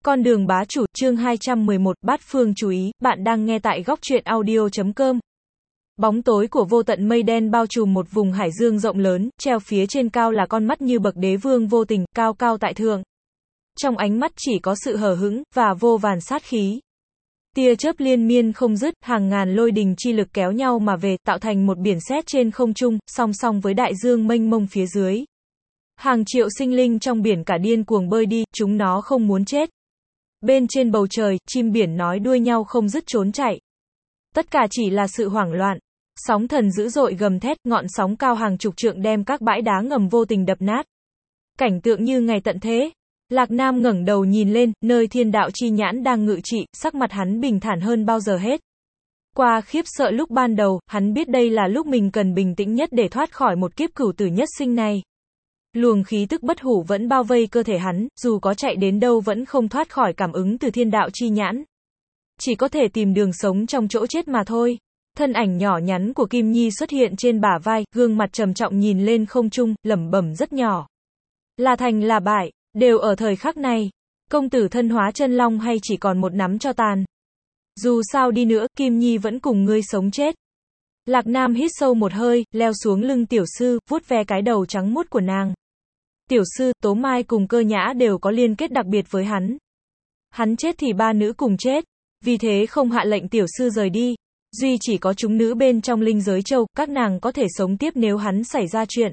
Con đường bá chủ, chương 211, bát phương chú ý, bạn đang nghe tại góc truyện audio.com. Bóng tối của vô tận mây đen bao trùm một vùng hải dương rộng lớn, treo phía trên cao là con mắt như bậc đế vương vô tình, cao cao tại thượng. Trong ánh mắt chỉ có sự hờ hững, và vô vàn sát khí. Tia chớp liên miên không dứt, hàng ngàn lôi đình chi lực kéo nhau mà về, tạo thành một biển sét trên không trung, song song với đại dương mênh mông phía dưới. Hàng triệu sinh linh trong biển cả điên cuồng bơi đi, chúng nó không muốn chết. Bên trên bầu trời, chim biển nói đuôi nhau không dứt trốn chạy. Tất cả chỉ là sự hoảng loạn. Sóng thần dữ dội gầm thét, ngọn sóng cao hàng chục trượng đem các bãi đá ngầm vô tình đập nát. Cảnh tượng như ngày tận thế. Lạc Nam ngẩng đầu nhìn lên, nơi thiên đạo chi nhãn đang ngự trị, sắc mặt hắn bình thản hơn bao giờ hết. Qua khiếp sợ lúc ban đầu, hắn biết đây là lúc mình cần bình tĩnh nhất để thoát khỏi một kiếp cửu tử nhất sinh này. Luồng khí tức bất hủ vẫn bao vây cơ thể hắn, dù có chạy đến đâu vẫn không thoát khỏi cảm ứng từ thiên đạo chi nhãn. Chỉ có thể tìm đường sống trong chỗ chết mà thôi. Thân ảnh nhỏ nhắn của Kim Nhi xuất hiện trên bả vai, gương mặt trầm trọng nhìn lên không trung, lẩm bẩm rất nhỏ. Là thành là bại, đều ở thời khắc này. Công tử thân hóa chân long hay chỉ còn một nắm tro tàn. Dù sao đi nữa, Kim Nhi vẫn cùng ngươi sống chết. Lạc Nam hít sâu một hơi, leo xuống lưng tiểu sư, vuốt ve cái đầu trắng muốt của nàng. Tiểu sư, Tố Mai cùng Cơ Nhã đều có liên kết đặc biệt với hắn. Hắn chết thì ba nữ cùng chết, vì thế không hạ lệnh tiểu sư rời đi. Duy chỉ có chúng nữ bên trong linh giới châu, các nàng có thể sống tiếp nếu hắn xảy ra chuyện.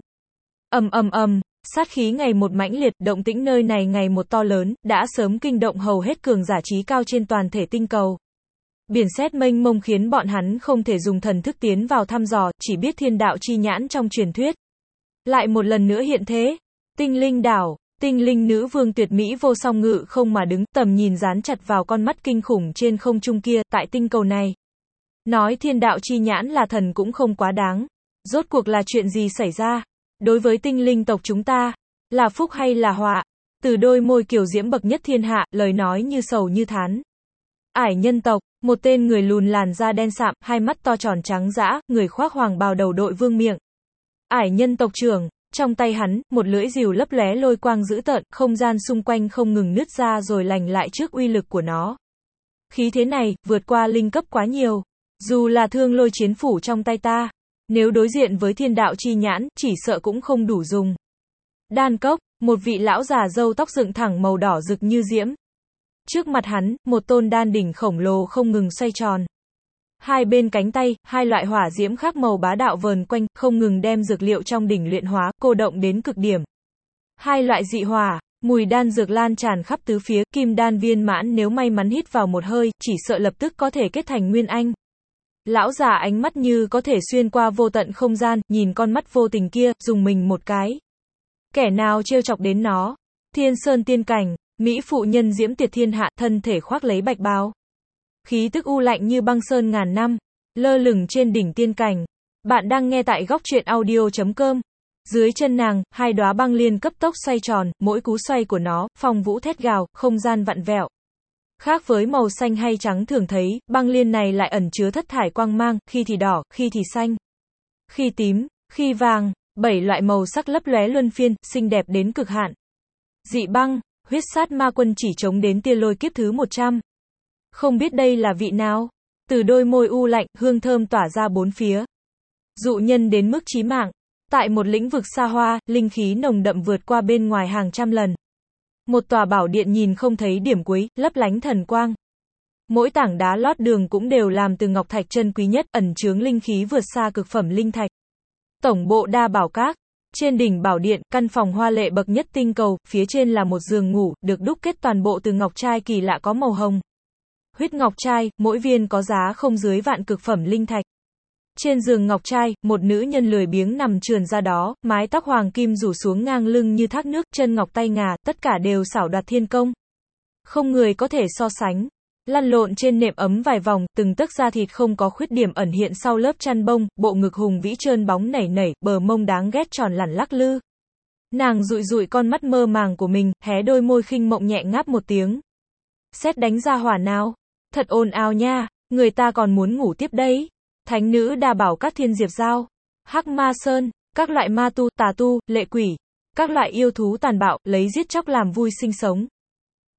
Sát khí ngày một mãnh liệt, động tĩnh nơi này ngày một to lớn, đã sớm kinh động hầu hết cường giả trí cao trên toàn thể tinh cầu. Biển sét mênh mông khiến bọn hắn không thể dùng thần thức tiến vào thăm dò, chỉ biết thiên đạo chi nhãn trong truyền thuyết. Lại một lần nữa hiện thế. Tinh linh đảo, tinh linh nữ vương tuyệt mỹ vô song ngự không mà đứng, tầm nhìn dán chặt vào con mắt kinh khủng trên không trung kia, tại tinh cầu này. Nói thiên đạo chi nhãn là thần cũng không quá đáng. Rốt cuộc là chuyện gì xảy ra? Đối với tinh linh tộc chúng ta, là phúc hay là họa? Từ đôi môi kiều diễm bậc nhất thiên hạ, lời nói như sầu như thán. Ải nhân tộc, một tên người lùn làn da đen sạm, hai mắt to tròn trắng dã, người khoác hoàng bào đầu đội vương miệng. Ải nhân tộc trưởng. Trong tay hắn, một lưỡi rìu lấp lóe lôi quang dữ tợn, không gian xung quanh không ngừng nứt ra rồi lành lại trước uy lực của nó. Khí thế này, vượt qua linh cấp quá nhiều. Dù là thương lôi chiến phủ trong tay ta, nếu đối diện với thiên đạo chi nhãn, chỉ sợ cũng không đủ dùng. Đan cốc, một vị lão già râu tóc dựng thẳng màu đỏ rực như diễm. Trước mặt hắn, một tôn đan đỉnh khổng lồ không ngừng xoay tròn. Hai bên cánh tay, hai loại hỏa diễm khác màu bá đạo vờn quanh, không ngừng đem dược liệu trong đỉnh luyện hóa, cô động đến cực điểm. Hai loại dị hỏa, mùi đan dược lan tràn khắp tứ phía, kim đan viên mãn nếu may mắn hít vào một hơi, chỉ sợ lập tức có thể kết thành nguyên anh. Lão già ánh mắt như có thể xuyên qua vô tận không gian, nhìn con mắt vô tình kia, dùng mình một cái. Kẻ nào trêu chọc đến nó? Thiên sơn tiên cảnh, mỹ phụ nhân diễm tuyệt thiên hạ, thân thể khoác lấy bạch bào. Khí tức u lạnh như băng sơn ngàn năm, lơ lửng trên đỉnh tiên cảnh. Bạn đang nghe tại góc truyện audio.com. Dưới chân nàng, hai đóa băng liên cấp tốc xoay tròn, mỗi cú xoay của nó, phong vũ thét gào, không gian vặn vẹo. Khác với màu xanh hay trắng thường thấy, băng liên này lại ẩn chứa thất thải quang mang, khi thì đỏ, khi thì xanh, khi tím, khi vàng, 7 loại màu sắc lấp lóe luân phiên, xinh đẹp đến cực hạn. Dị băng, huyết sát ma quân chỉ chống đến tia lôi kiếp thứ 100. Không biết đây là vị nào? Từ đôi môi u lạnh, hương thơm tỏa ra bốn phía. Dụ nhân đến mức chí mạng. Tại một lĩnh vực xa hoa, linh khí nồng đậm vượt qua bên ngoài hàng trăm lần. Một tòa bảo điện nhìn không thấy điểm cuối, lấp lánh thần quang. Mỗi tảng đá lót đường cũng đều làm từ ngọc thạch chân quý nhất, ẩn chứa linh khí vượt xa cực phẩm linh thạch. Tổng bộ Đa Bảo Các. Trên đỉnh bảo điện, căn phòng hoa lệ bậc nhất tinh cầu, phía trên là một giường ngủ, được đúc kết toàn bộ từ ngọc trai kỳ lạ có màu hồng. Huyết ngọc trai, mỗi viên có giá không dưới vạn cực phẩm linh thạch. Trên giường ngọc trai, một nữ nhân lười biếng nằm trườn ra đó, mái tóc hoàng kim rủ xuống ngang lưng như thác nước, chân ngọc tay ngà, tất cả đều xảo đoạt thiên công. Không người có thể so sánh. Lăn lộn trên nệm ấm vài vòng, từng tấc da thịt không có khuyết điểm ẩn hiện sau lớp chăn bông, bộ ngực hùng vĩ trơn bóng nảy nảy, bờ mông đáng ghét tròn lẳn lắc lư. Nàng dụi dụi con mắt mơ màng của mình, hé đôi môi khinh mộng nhẹ ngáp một tiếng. Sét đánh ra hỏa nào? Thật ồn ào nha, người ta còn muốn ngủ tiếp đấy. Thánh nữ Đa Bảo Các Thiên Diệp Giao, Hắc Ma Sơn, các loại ma tu, tà tu, lệ quỷ, các loại yêu thú tàn bạo, lấy giết chóc làm vui sinh sống.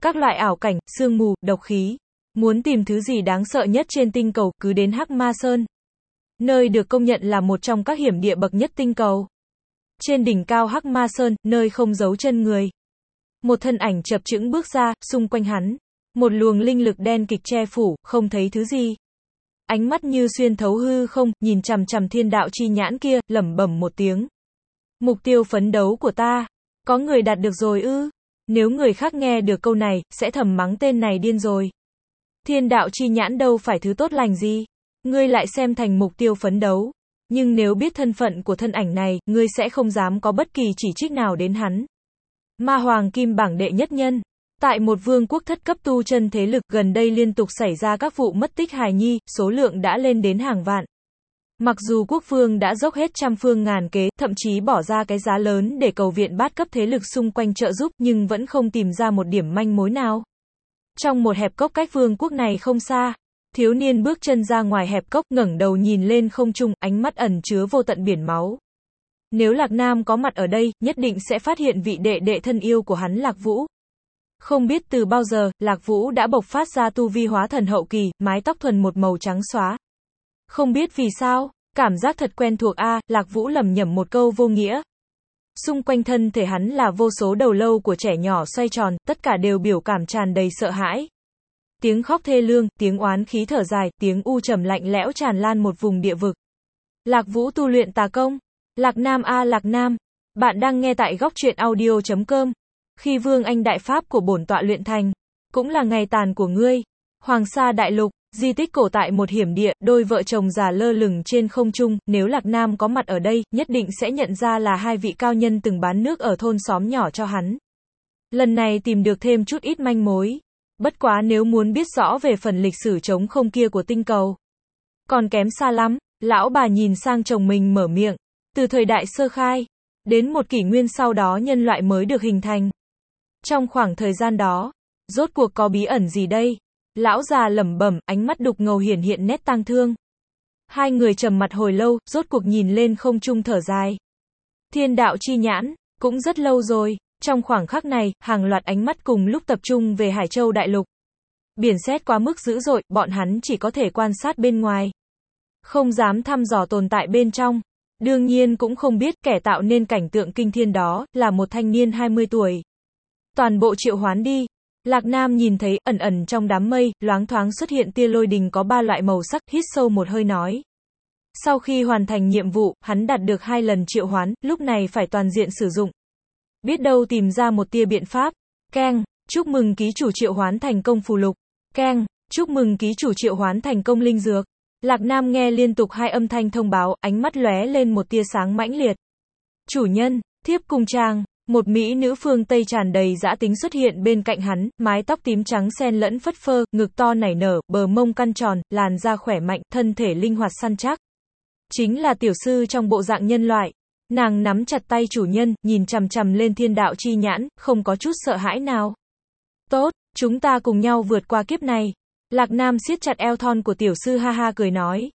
các loại ảo cảnh, sương mù, độc khí. Muốn tìm thứ gì đáng sợ nhất trên tinh cầu, cứ đến Hắc Ma Sơn. Nơi được công nhận là một trong các hiểm địa bậc nhất tinh cầu. Trên đỉnh cao Hắc Ma Sơn, nơi không giấu chân người. Một thân ảnh chập chững bước ra, xung quanh hắn. Một luồng linh lực đen kịch che phủ, không thấy thứ gì. Ánh mắt như xuyên thấu hư không, nhìn chằm chằm thiên đạo chi nhãn kia, lẩm bẩm một tiếng. Mục tiêu phấn đấu của ta. Có người đạt được rồi ư? Nếu người khác nghe được câu này, sẽ thầm mắng tên này điên rồi. Thiên đạo chi nhãn đâu phải thứ tốt lành gì. Ngươi lại xem thành mục tiêu phấn đấu. Nhưng nếu biết thân phận của thân ảnh này, ngươi sẽ không dám có bất kỳ chỉ trích nào đến hắn. Ma Hoàng Kim bảng đệ nhất nhân. Tại một vương quốc thất cấp tu chân thế lực, gần đây liên tục xảy ra các vụ mất tích hài nhi, số lượng đã lên đến hàng vạn. Mặc dù quốc vương đã dốc hết trăm phương ngàn kế, thậm chí bỏ ra cái giá lớn để cầu viện bát cấp thế lực xung quanh trợ giúp, nhưng vẫn không tìm ra một điểm manh mối nào. Trong một hẹp cốc cách vương quốc này không xa, thiếu niên bước chân ra ngoài hẹp cốc, ngẩng đầu nhìn lên không trung, ánh mắt ẩn chứa vô tận biển máu. Nếu Lạc Nam có mặt ở đây, nhất định sẽ phát hiện vị đệ đệ thân yêu của hắn Lạc Vũ. Không biết từ bao giờ, Lạc Vũ đã bộc phát ra tu vi hóa thần hậu kỳ, mái tóc thuần một màu trắng xóa. Không biết vì sao, cảm giác thật quen thuộc a, Lạc Vũ lẩm nhẩm một câu vô nghĩa. Xung quanh thân thể hắn là vô số đầu lâu của trẻ nhỏ xoay tròn, tất cả đều biểu cảm tràn đầy sợ hãi. Tiếng khóc thê lương, tiếng oán khí thở dài, tiếng u trầm lạnh lẽo tràn lan một vùng địa vực. Lạc Vũ tu luyện tà công. Lạc Nam a Lạc Nam. Bạn đang nghe tại góc truyện audio.com. Khi Vương Anh Đại Pháp của bổn tọa luyện thành, cũng là ngày tàn của ngươi. Hoàng Sa Đại Lục, di tích cổ tại một hiểm địa, đôi vợ chồng già lơ lửng trên không trung, nếu Lạc Nam có mặt ở đây, nhất định sẽ nhận ra là hai vị cao nhân từng bán nước ở thôn xóm nhỏ cho hắn. Lần này tìm được thêm chút ít manh mối. Bất quá nếu muốn biết rõ về phần lịch sử trống không kia của tinh cầu, còn kém xa lắm. Lão bà nhìn sang chồng mình mở miệng. Từ thời đại sơ khai, đến một kỷ nguyên sau đó nhân loại mới được hình thành. Trong khoảng thời gian đó, rốt cuộc có bí ẩn gì đây? Lão già lẩm bẩm, ánh mắt đục ngầu hiển hiện nét tang thương. Hai người trầm mặt hồi lâu, rốt cuộc nhìn lên không trung thở dài. Thiên đạo chi nhãn, cũng rất lâu rồi. Trong khoảng khắc này, hàng loạt ánh mắt cùng lúc tập trung về Hải Châu Đại Lục. Biển sét quá mức dữ dội, bọn hắn chỉ có thể quan sát bên ngoài. Không dám thăm dò tồn tại bên trong. Đương nhiên cũng không biết kẻ tạo nên cảnh tượng kinh thiên đó, là một thanh niên 20 tuổi. Toàn bộ triệu hoán đi. Lạc Nam nhìn thấy, ẩn ẩn trong đám mây, loáng thoáng xuất hiện tia lôi đình có 3 loại màu sắc, hít sâu một hơi nói. Sau khi hoàn thành nhiệm vụ, hắn đạt được 2 lần triệu hoán, lúc này phải toàn diện sử dụng. Biết đâu tìm ra một tia biện pháp. Keng, chúc mừng ký chủ triệu hoán thành công phù lục. Keng, chúc mừng ký chủ triệu hoán thành công linh dược. Lạc Nam nghe liên tục 2 âm thanh thông báo, ánh mắt lóe lên một tia sáng mãnh liệt. Chủ nhân, thiếp cùng chàng. Một mỹ nữ phương Tây tràn đầy dã tính xuất hiện bên cạnh hắn, mái tóc tím trắng xen lẫn phất phơ, ngực to nảy nở, bờ mông căn tròn, làn da khỏe mạnh, thân thể linh hoạt săn chắc. Chính là tiểu sư trong bộ dạng nhân loại. Nàng nắm chặt tay chủ nhân, nhìn chằm chằm lên thiên đạo chi nhãn, không có chút sợ hãi nào. Tốt, chúng ta cùng nhau vượt qua kiếp này. Lạc Nam siết chặt eo thon của tiểu sư ha ha cười nói.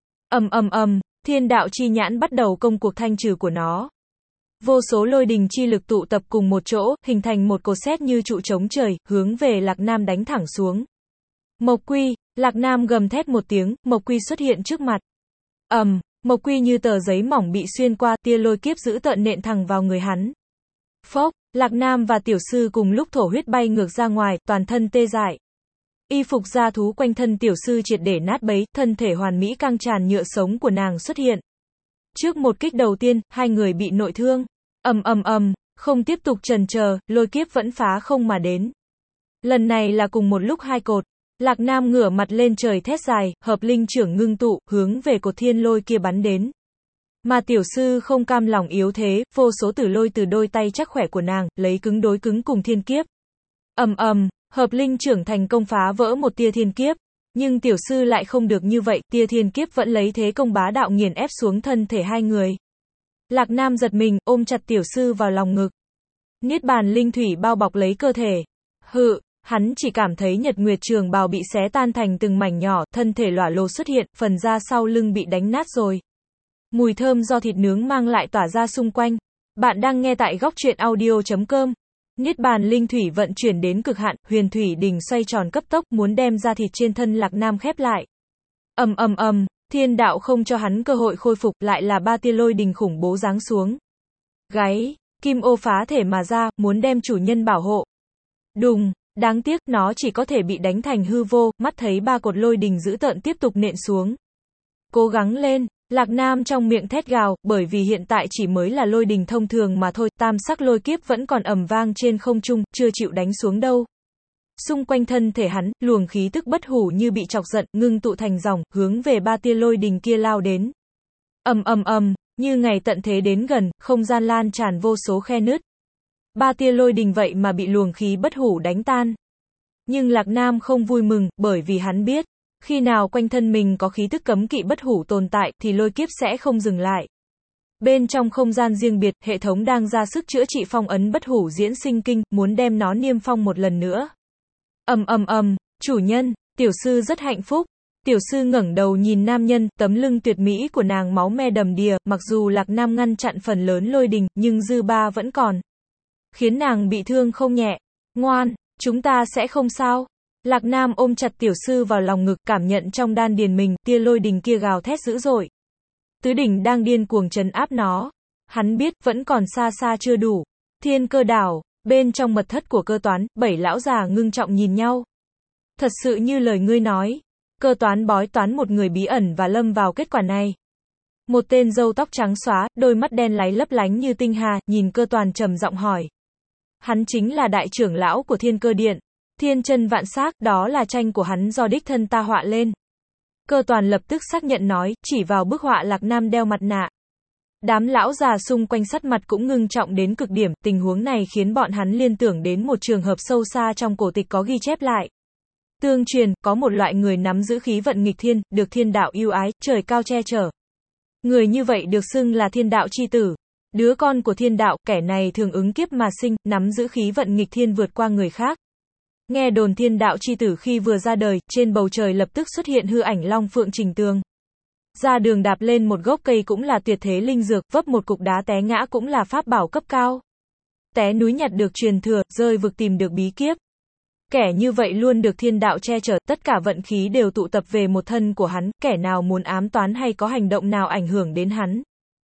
Thiên đạo chi nhãn bắt đầu công cuộc thanh trừ của nó. Vô số lôi đình chi lực tụ tập cùng một chỗ, hình thành một cột sét như trụ chống trời, hướng về Lạc Nam đánh thẳng xuống. Mộc Quy, Lạc Nam gầm thét một tiếng, Mộc Quy xuất hiện trước mặt. Mộc Quy như tờ giấy mỏng bị xuyên qua, tia lôi kiếp dữ tợn nện thẳng vào người hắn. Phốc, Lạc Nam và tiểu sư cùng lúc thổ huyết bay ngược ra ngoài, toàn thân tê dại. Y phục da thú quanh thân tiểu sư triệt để nát bấy, thân thể hoàn mỹ căng tràn nhựa sống của nàng xuất hiện. Trước một kích đầu tiên, hai người bị nội thương. Không tiếp tục chần chờ, lôi kiếp vẫn phá không mà đến. Lần này là cùng một lúc 2 cột. Lạc Nam ngửa mặt lên trời thét dài, hợp linh trưởng ngưng tụ, hướng về cột thiên lôi kia bắn đến. Mà tiểu sư không cam lòng yếu thế, vô số tử lôi từ đôi tay chắc khỏe của nàng, lấy cứng đối cứng cùng thiên kiếp. Hợp linh trưởng thành công phá vỡ một tia thiên kiếp. Nhưng tiểu sư lại không được như vậy, tia thiên kiếp vẫn lấy thế công bá đạo nghiền ép xuống thân thể hai người. Lạc Nam giật mình, ôm chặt tiểu sư vào lòng ngực. Niết bàn linh thủy bao bọc lấy cơ thể. Hắn chỉ cảm thấy nhật nguyệt trường bào bị xé tan thành từng mảnh nhỏ, thân thể lỏa lồ xuất hiện, phần da sau lưng bị đánh nát rồi. Mùi thơm do thịt nướng mang lại tỏa ra xung quanh. Bạn đang nghe tại góc truyện audio.com. Niết bàn linh thủy vận chuyển đến cực hạn, huyền thủy đỉnh xoay tròn cấp tốc, muốn đem da thịt trên thân Lạc Nam khép lại. Ầm ầm ầm, thiên đạo không cho hắn cơ hội khôi phục, lại là 3 tia lôi đình khủng bố giáng xuống. Gáy, kim ô phá thể mà ra, muốn đem chủ nhân bảo hộ. Đùng, đáng tiếc, nó chỉ có thể bị đánh thành hư vô, mắt thấy 3 cột lôi đình dữ tợn tiếp tục nện xuống. Cố gắng lên, Lạc Nam trong miệng thét gào, bởi vì hiện tại chỉ mới là lôi đình thông thường mà thôi, tam sắc lôi kiếp vẫn còn ầm vang trên không trung, chưa chịu đánh xuống đâu. Xung quanh thân thể hắn, luồng khí tức bất hủ như bị chọc giận, ngưng tụ thành dòng, hướng về 3 tia lôi đình kia lao đến. Ầm ầm ầm, như ngày tận thế đến gần, không gian lan tràn vô số khe nứt. 3 tia lôi đình vậy mà bị luồng khí bất hủ đánh tan. Nhưng Lạc Nam không vui mừng, bởi vì hắn biết, khi nào quanh thân mình có khí tức cấm kỵ bất hủ tồn tại, thì lôi kiếp sẽ không dừng lại. Bên trong không gian riêng biệt, hệ thống đang ra sức chữa trị phong ấn bất hủ diễn sinh kinh, muốn đem nó niêm phong một lần nữa. Ầm ầm ầm, chủ nhân, tiểu sư rất hạnh phúc. Tiểu sư ngẩng đầu nhìn nam nhân, tấm lưng tuyệt mỹ của nàng máu me đầm đìa, mặc dù Lạc Nam ngăn chặn phần lớn lôi đình, nhưng dư ba vẫn còn, khiến nàng bị thương không nhẹ. Ngoan, chúng ta sẽ không sao. Lạc Nam ôm chặt tiểu sư vào lòng ngực, cảm nhận trong đan điền mình, tia lôi đình kia gào thét dữ dội. Tứ đỉnh đang điên cuồng trấn áp nó. Hắn biết, vẫn còn xa xa chưa đủ. Thiên Cơ đảo, bên trong mật thất của Cơ Toán, 7 lão già ngưng trọng nhìn nhau. Thật sự như lời ngươi nói, Cơ Toán bói toán một người bí ẩn và lâm vào kết quả này. Một tên râu tóc trắng xóa, đôi mắt đen láy lấp lánh như tinh hà, nhìn Cơ Toàn trầm giọng hỏi. Hắn chính là đại trưởng lão của Thiên Cơ Điện. Thiên chân vạn sắc, đó là tranh của hắn do đích thân ta họa lên. Cơ Toàn lập tức xác nhận nói, chỉ vào bức họa Lạc Nam đeo mặt nạ. Đám lão già xung quanh sắc mặt cũng ngưng trọng đến cực điểm, tình huống này khiến bọn hắn liên tưởng đến một trường hợp sâu xa trong cổ tịch có ghi chép lại. Tương truyền, có một loại người nắm giữ khí vận nghịch thiên, được thiên đạo yêu ái, trời cao che chở. Người như vậy được xưng là thiên đạo chi tử. Đứa con của thiên đạo, kẻ này thường ứng kiếp mà sinh, nắm giữ khí vận nghịch thiên vượt qua người khác. Nghe đồn thiên đạo chi tử khi vừa ra đời, trên bầu trời lập tức xuất hiện hư ảnh long phượng trình tường. Ra đường đạp lên một gốc cây cũng là tuyệt thế linh dược, vấp một cục đá té ngã cũng là pháp bảo cấp cao. Té núi nhặt được truyền thừa, rơi vực tìm được bí kiếp. Kẻ như vậy luôn được thiên đạo che chở, tất cả vận khí đều tụ tập về một thân của hắn, kẻ nào muốn ám toán hay có hành động nào ảnh hưởng đến hắn,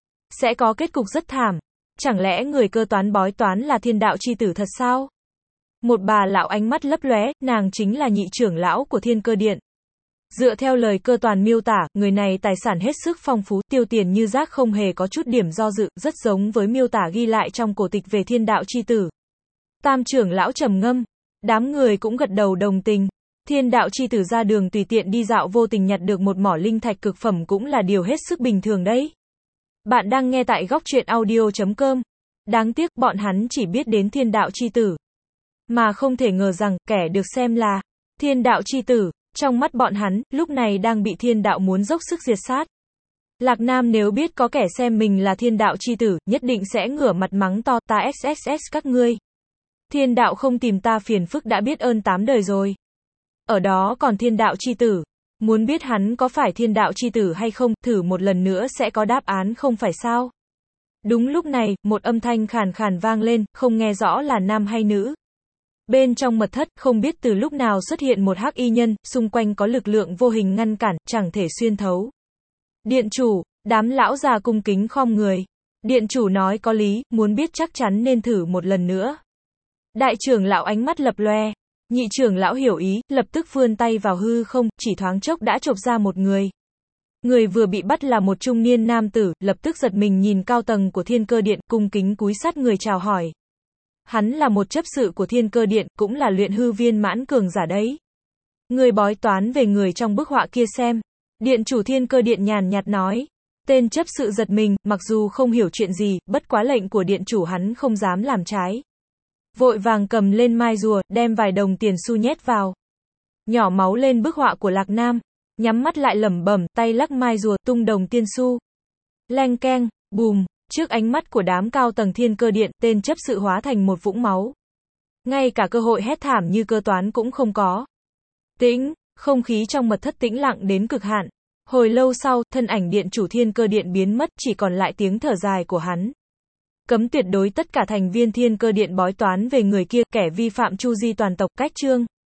sẽ có kết cục rất thảm. Chẳng lẽ người Cơ Toán bói toán là thiên đạo chi tử thật sao? Một bà lão ánh mắt lấp lóe, nàng chính là nhị trưởng lão của Thiên Cơ Điện. Dựa theo lời Cơ Toàn miêu tả, người này tài sản hết sức phong phú, tiêu tiền như rác, không hề có chút điểm do dự, rất giống với miêu tả ghi lại trong cổ tịch về thiên đạo chi tử. Tam trưởng lão trầm ngâm, đám người cũng gật đầu đồng tình. Thiên đạo chi tử ra đường tùy tiện đi dạo vô tình nhặt được một mỏ linh thạch cực phẩm cũng là điều hết sức bình thường đấy. Bạn đang nghe tại góc truyện audio.com. Đáng tiếc, bọn hắn chỉ biết đến thiên đạo chi tử, mà không thể ngờ rằng, kẻ được xem là thiên đạo chi tử, trong mắt bọn hắn, lúc này đang bị thiên đạo muốn dốc sức diệt sát. Lạc Nam nếu biết có kẻ xem mình là thiên đạo chi tử, nhất định sẽ ngửa mặt mắng to, ta xxx các ngươi. Thiên đạo không tìm ta phiền phức đã biết ơn 8 đời rồi. Ở đó còn thiên đạo chi tử. Muốn biết hắn có phải thiên đạo chi tử hay không, thử một lần nữa sẽ có đáp án không phải sao. Đúng lúc này, một âm thanh khàn khàn vang lên, không nghe rõ là nam hay nữ. Bên trong mật thất, không biết từ lúc nào xuất hiện một hắc y nhân, xung quanh có lực lượng vô hình ngăn cản, chẳng thể xuyên thấu. Điện chủ, đám lão già cung kính khom người. Điện chủ nói có lý, muốn biết chắc chắn nên thử một lần nữa. Đại trưởng lão ánh mắt lập loe. Nhị trưởng lão hiểu ý, lập tức vươn tay vào hư không, chỉ thoáng chốc đã chộp ra một người. Người vừa bị bắt là một trung niên nam tử, lập tức giật mình nhìn cao tầng của Thiên Cơ Điện, cung kính cúi sát người chào hỏi. Hắn là một chấp sự của Thiên Cơ Điện, cũng là luyện hư viên mãn cường giả đấy. Người bói toán về người trong bức họa kia xem. Điện chủ Thiên Cơ Điện nhàn nhạt nói. Tên chấp sự giật mình, mặc dù không hiểu chuyện gì, bất quá lệnh của điện chủ hắn không dám làm trái. Vội vàng cầm lên mai rùa, đem vài đồng tiền xu nhét vào. Nhỏ máu lên bức họa của Lạc Nam. Nhắm mắt lại lẩm bẩm, tay lắc mai rùa, tung đồng tiên xu. Leng keng, bùm, trước ánh mắt của đám cao tầng Thiên Cơ Điện, tên chấp sự hóa thành một vũng máu. Ngay cả cơ hội hét thảm như Cơ Toán cũng không có. Tĩnh, không khí trong mật thất tĩnh lặng đến cực hạn. Hồi lâu sau, thân ảnh điện chủ Thiên Cơ Điện biến mất, chỉ còn lại tiếng thở dài của hắn. Cấm tuyệt đối tất cả thành viên Thiên Cơ Điện bói toán về người kia, kẻ vi phạm chu di toàn tộc. Cách chương